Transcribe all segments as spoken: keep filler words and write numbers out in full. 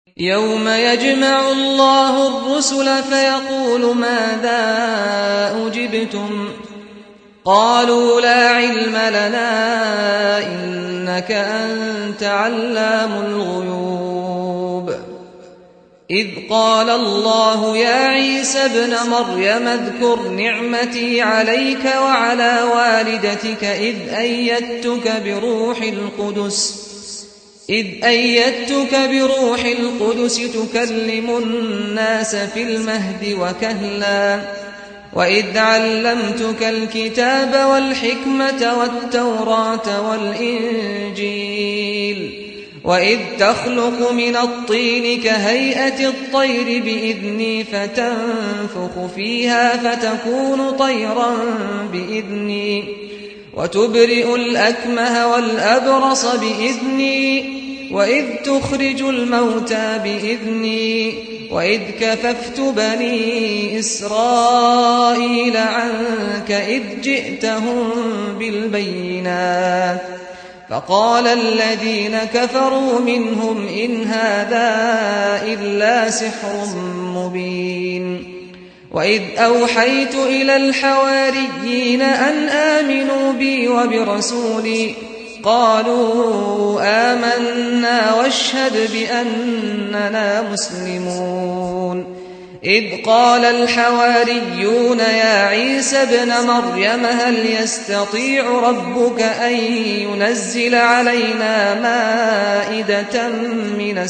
يوم يجمع الله الرسل فيقول ماذا أجبتم قالوا لا علم لنا إنك أنت علام الغيوب إذ قال الله يا عيسى ابن مريم اذكر نعمتي عليك وعلى والدتك إذ أيدتك بروح القدس إذ أيدتك بروح القدس تكلم الناس في المهد وكهلا وإذ علمتك الكتاب والحكمة والتوراة والإنجيل وإذ تخلق من الطين كهيئة الطير بإذني فتنفخ فيها فتكون طيرا بإذني وتبرئ الأكمه والأبرص بإذني وإذ تخرج الموتى بإذني وإذ كففت بني إسرائيل عنك إذ جئتهم بالبينات فقال الذين كفروا منهم إن هذا إلا سحر مبين وإذ أوحيت إلى الحواريين أن آمنوا بي وبرسولي قالوا آمنا واشهد بأننا مسلمون إذ قال الحواريون يا عيسى ابن مريم هل يستطيع ربك أن ينزل علينا مائدة من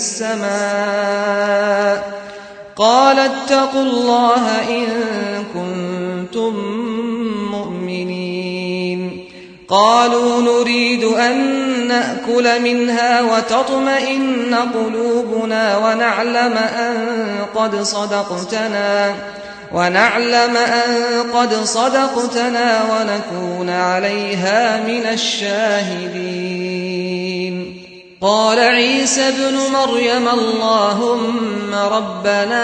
السماء قال اتقوا الله إن كنتم مؤمنين قالوا نريد أن نأكل منها وتطمئن قلوبنا ونعلم أن قد صدقتنا ونعلم أن قد صدقتنا ونكون عليها من الشاهدين قال عيسى ابن مريم اللهم ربنا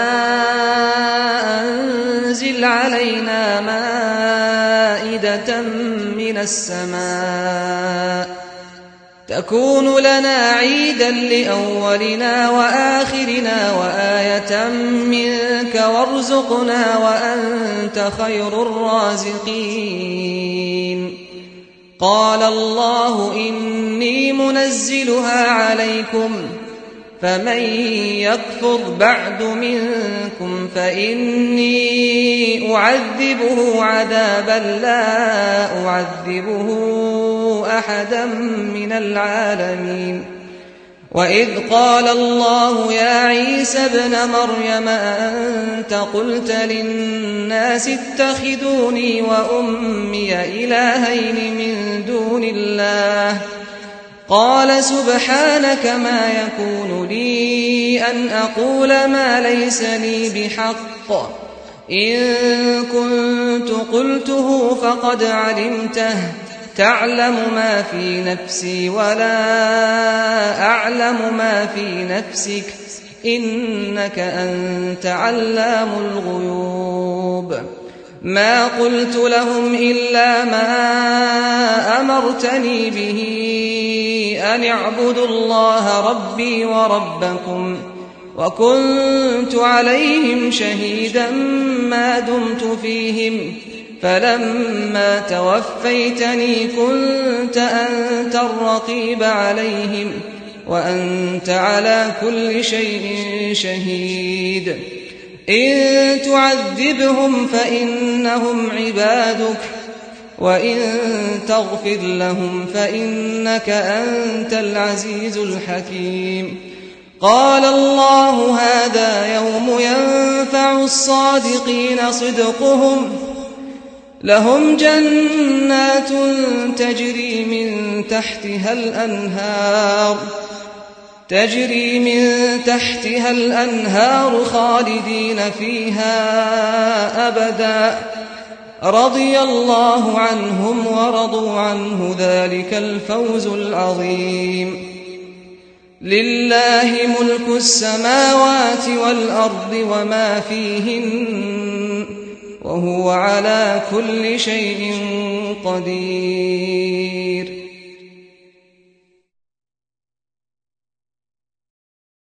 أنزل علينا مائدة من السماء تكون لنا عيدا لأولنا وآخرنا وآية منك وارزقنا وأنت خير الرازقين قال الله إني منزلها عليكم فمن يكفر بعد منكم فإني أعذبه عذابا لا أعذبه أحدا من العالمين وإذ قال الله يا عيسى ابن مريم أنت قلت للناس اتخذوني وأمي إلهين من دون الله قال سبحانك ما يكون لي أن أقول ما ليس لي بحق إن كنت قلته فقد علمته تعلم ما في نفسي ولا أعلم ما في نفسك إنك أنت علام الغيوب ما قلت لهم إلا ما أمرتني به أن اعبدوا الله ربي وربكم وكنت عليهم شهيدا ما دمت فيهم فلما توفيتني كنت أنت الرقيب عليهم وأنت على كل شيء شهيد إن تعذبهم فإنهم عبادك وإن تغفر لهم فإنك أنت العزيز الحكيم قال الله هذا يوم ينفع الصادقين صدقهم لهم جنات تجري من تحتها الأنهار تجري من تحتها الأنهار خالدين فيها أبدا رضي الله عنهم ورضوا عنه ذلك الفوز العظيم لله ملك السماوات والأرض وما فيهن وهو على كل شيء قدير